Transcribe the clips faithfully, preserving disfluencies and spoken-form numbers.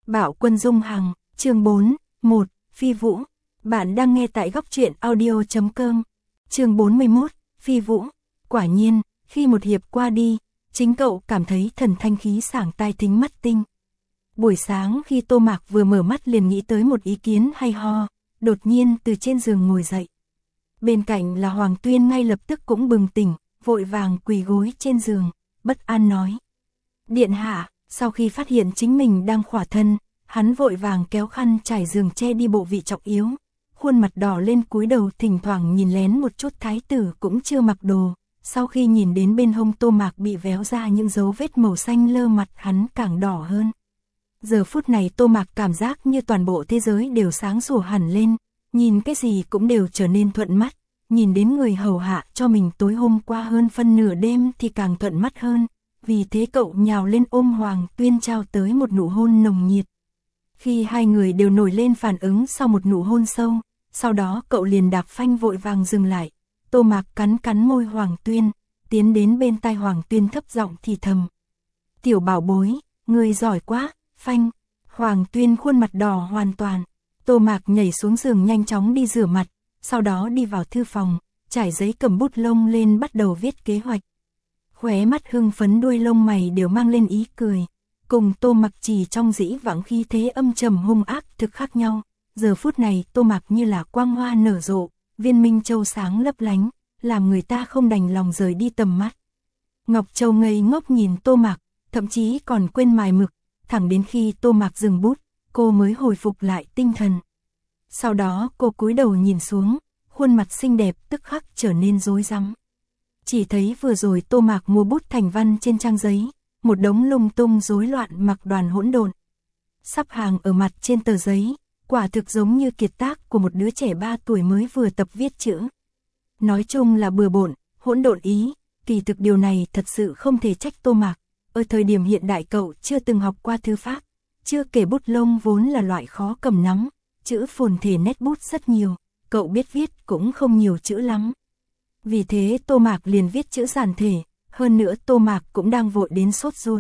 Bạo Quân Dung Hằng, chương bốn, một, Phi Vũ. Bạn đang nghe tại góc truyện audio chấm com. Chương bốn mươi mốt, Phi Vũ. Quả nhiên, khi một hiệp qua đi, chính cậu cảm thấy thần thanh khí sảng tai thính mắt tinh. Buổi sáng khi Tô Mạc vừa mở mắt liền nghĩ tới một ý kiến hay ho, đột nhiên từ trên giường ngồi dậy. Bên cạnh là Hoàng Tuyên ngay lập tức cũng bừng tỉnh, vội vàng quỳ gối trên giường, bất an nói. Điện hạ, sau khi phát hiện chính mình đang khỏa thân, hắn vội vàng kéo khăn trải giường che đi bộ vị trọng yếu, khuôn mặt đỏ lên cúi đầu thỉnh thoảng nhìn lén một chút thái tử cũng chưa mặc đồ. Sau khi nhìn đến bên hông Tô Mạc bị véo ra những dấu vết màu xanh lơ mặt hắn càng đỏ hơn. Giờ phút này Tô Mạc cảm giác như toàn bộ thế giới đều sáng sủa hẳn lên, nhìn cái gì cũng đều trở nên thuận mắt, nhìn đến người hầu hạ cho mình tối hôm qua hơn phân nửa đêm thì càng thuận mắt hơn, vì thế cậu nhào lên ôm Hoàng Tuyên trao tới một nụ hôn nồng nhiệt. Khi hai người đều nổi lên phản ứng sau một nụ hôn sâu, sau đó cậu liền đạp phanh vội vàng dừng lại. Tô Mạc cắn cắn môi Hoàng Tuyên, tiến đến bên tai Hoàng Tuyên thấp giọng thì thầm. Tiểu bảo bối, ngươi giỏi quá, phanh. Hoàng Tuyên khuôn mặt đỏ hoàn toàn. Tô Mạc nhảy xuống giường nhanh chóng đi rửa mặt, sau đó đi vào thư phòng, trải giấy cầm bút lông lên bắt đầu viết kế hoạch. Khóe mắt hưng phấn đuôi lông mày đều mang lên ý cười. Cùng Tô Mạc chỉ trong dĩ vãng khí thế âm trầm hung ác thực khác nhau. Giờ phút này Tô Mạc như là quang hoa nở rộ, viên minh châu sáng lấp lánh, làm người ta không đành lòng rời đi tầm mắt. Ngọc Châu ngây ngốc nhìn Tô Mạc, thậm chí còn quên mài mực, thẳng đến khi Tô Mạc dừng bút, cô mới hồi phục lại tinh thần. Sau đó cô cúi đầu nhìn xuống, khuôn mặt xinh đẹp tức khắc trở nên rối rắm. Chỉ thấy vừa rồi Tô Mạc mua bút thành văn trên trang giấy, một đống lung tung rối loạn mặc đoàn hỗn độn. Sắp hàng ở mặt trên tờ giấy, quả thực giống như kiệt tác của một đứa trẻ ba tuổi mới vừa tập viết chữ. Nói chung là bừa bộn, hỗn độn ý, kỳ thực điều này thật sự không thể trách Tô Mạc. Ở thời điểm hiện đại cậu chưa từng học qua thư pháp, chưa kể bút lông vốn là loại khó cầm nắm, chữ phồn thể nét bút rất nhiều, cậu biết viết cũng không nhiều chữ lắm. Vì thế Tô Mạc liền viết chữ giản thể, hơn nữa Tô Mạc cũng đang vội đến sốt ruột.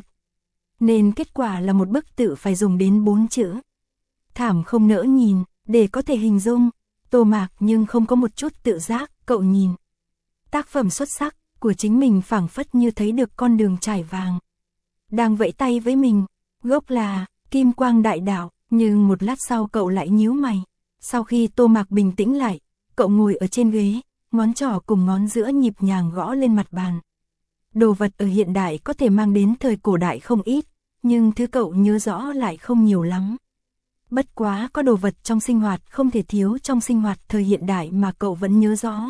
Nên kết quả là một bức tự phải dùng đến bốn chữ. Thảm không nỡ nhìn, để có thể hình dung, Tô Mạc nhưng không có một chút tự giác, cậu nhìn. Tác phẩm xuất sắc của chính mình phảng phất như thấy được con đường trải vàng. Đang vẫy tay với mình, gốc là Kim Quang Đại Đạo, nhưng một lát sau cậu lại nhíu mày. Sau khi Tô Mạc bình tĩnh lại, cậu ngồi ở trên ghế, ngón trỏ cùng ngón giữa nhịp nhàng gõ lên mặt bàn. Đồ vật ở hiện đại có thể mang đến thời cổ đại không ít, nhưng thứ cậu nhớ rõ lại không nhiều lắm. Bất quá có đồ vật trong sinh hoạt không thể thiếu trong sinh hoạt thời hiện đại mà cậu vẫn nhớ rõ.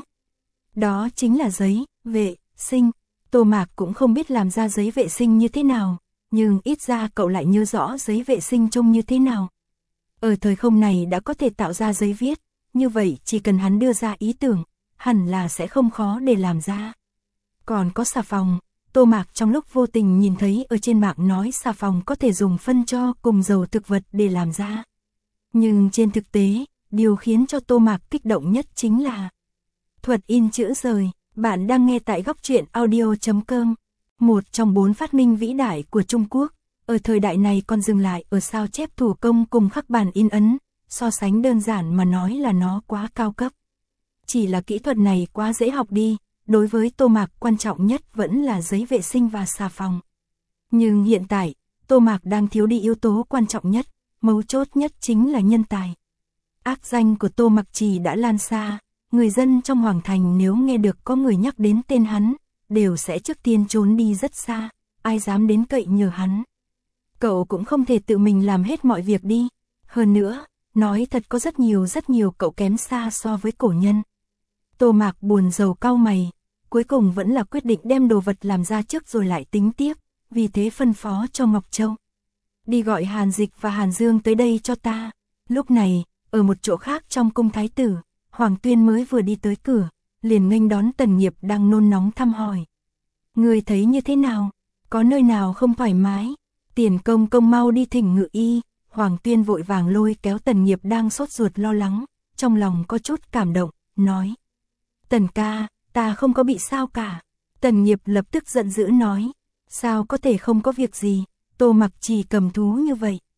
Đó chính là giấy vệ sinh. Tô Mạc cũng không biết làm ra giấy vệ sinh như thế nào, nhưng ít ra cậu lại nhớ rõ giấy vệ sinh trông như thế nào. Ở thời không này đã có thể tạo ra giấy viết, như vậy chỉ cần hắn đưa ra ý tưởng, hẳn là sẽ không khó để làm ra. Còn có xà phòng, Tô Mạc trong lúc vô tình nhìn thấy ở trên mạng nói xà phòng có thể dùng phân tro cùng dầu thực vật để làm ra. Nhưng trên thực tế, điều khiến cho Tô Mạc kích động nhất chính là thuật in chữ rời. Bạn đang nghe tại góc truyện audio chấm com. Một trong bốn phát minh vĩ đại của Trung Quốc, ở thời đại này còn dừng lại ở sao chép thủ công cùng khắc bàn in ấn, so sánh đơn giản mà nói là nó quá cao cấp. Chỉ là kỹ thuật này quá dễ học đi, đối với Tô Mạc quan trọng nhất vẫn là giấy vệ sinh và xà phòng. Nhưng hiện tại, Tô Mạc đang thiếu đi yếu tố quan trọng nhất, mấu chốt nhất chính là nhân tài. Ác danh của Tô Mạc Trì đã lan xa. Người dân trong Hoàng Thành nếu nghe được có người nhắc đến tên hắn, đều sẽ trước tiên trốn đi rất xa, ai dám đến cậy nhờ hắn. Cậu cũng không thể tự mình làm hết mọi việc đi. Hơn nữa, nói thật có rất nhiều rất nhiều cậu kém xa so với cổ nhân. Tô Mạc buồn rầu cau mày, cuối cùng vẫn là quyết định đem đồ vật làm ra trước rồi lại tính tiếp, vì thế phân phó cho Ngọc Châu. Đi gọi Hàn Dịch và Hàn Dương tới đây cho ta. Lúc này, ở một chỗ khác trong cung thái tử, Hoàng Tuyên mới vừa đi tới cửa, liền nghênh đón Tần Nghiệp đang nôn nóng thăm hỏi. Người thấy như thế nào? Có nơi nào không thoải mái? Tiền công công mau đi thỉnh ngự y. Hoàng Tuyên vội vàng lôi kéo Tần Nghiệp đang sốt ruột lo lắng, trong lòng có chút cảm động, nói. Tần ca, ta không có bị sao cả. Tần Nghiệp lập tức giận dữ nói. Sao có thể không có việc gì, Tô Mạc Trì cầm thú như vậy.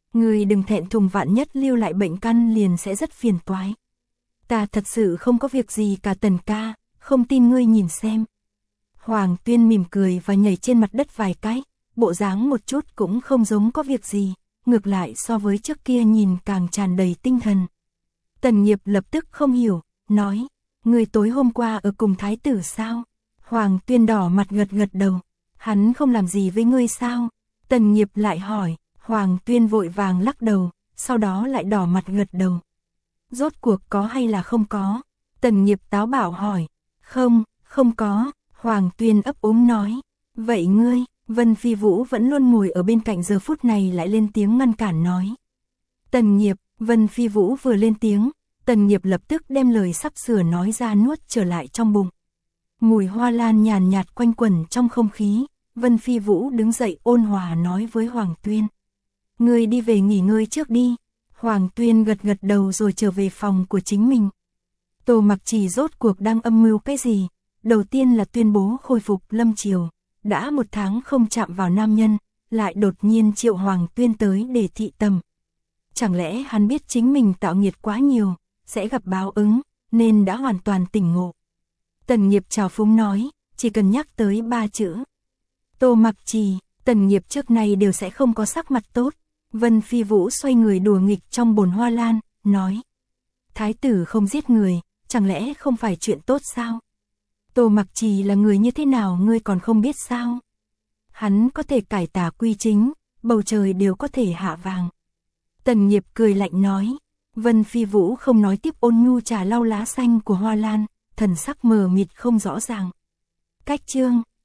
Ngươi đừng thẹn thùng, vạn nhất lưu lại bệnh căn liền sẽ rất phiền toái. Ta thật sự không có việc gì cả Tần ca, không tin ngươi nhìn xem. Hoàng Tuyên mỉm cười và nhảy trên mặt đất vài cái, bộ dáng một chút cũng không giống có việc gì, ngược lại so với trước kia nhìn càng tràn đầy tinh thần. Tần Nghiệp lập tức không hiểu, nói, ngươi tối hôm qua ở cùng thái tử sao? Hoàng Tuyên đỏ mặt gật gật đầu, hắn không làm gì với ngươi sao? Tần Nghiệp lại hỏi, Hoàng Tuyên vội vàng lắc đầu, sau đó lại đỏ mặt gật đầu. Rốt cuộc có hay là không có? Tần Nghiệp táo bạo hỏi, không, không có, Hoàng Tuyên ấp úng nói, vậy ngươi? Vân Phi Vũ vẫn luôn ngồi ở bên cạnh giờ phút này lại lên tiếng ngăn cản nói. Tần Nghiệp, Vân Phi Vũ vừa lên tiếng, Tần Nghiệp lập tức đem lời sắp sửa nói ra nuốt trở lại trong bụng. Mùi hoa lan nhàn nhạt quanh quẩn trong không khí, Vân Phi Vũ đứng dậy ôn hòa nói với Hoàng Tuyên. Ngươi đi về nghỉ ngơi trước đi. Hoàng Tuyên gật gật đầu rồi trở về phòng của chính mình. Tô Mặc Trì rốt cuộc đang âm mưu cái gì? Đầu tiên là tuyên bố khôi phục Lâm Triều. Đã một tháng không chạm vào nam nhân, lại đột nhiên triệu Hoàng Tuyên tới để thị tầm. Chẳng lẽ hắn biết chính mình tạo nghiệt quá nhiều, sẽ gặp báo ứng, nên đã hoàn toàn tỉnh ngộ. Tần Nghiệp trào phúng nói, chỉ cần nhắc tới ba chữ Tô Mặc Trì, Tần Nghiệp trước này đều sẽ không có sắc mặt tốt. Vân Phi Vũ xoay người đùa nghịch trong bồn hoa lan, nói. Thái tử không giết người, chẳng lẽ không phải chuyện tốt sao? Tô Mặc Trì là người như thế nào ngươi còn không biết sao? Hắn có thể cải tà quy chính, bầu trời đều có thể hạ vàng. Tần Nghiệp cười lạnh nói. Vân Phi Vũ không nói tiếp, ôn nhu trà lau lá xanh của hoa lan, thần sắc mờ mịt không rõ ràng. Cách chương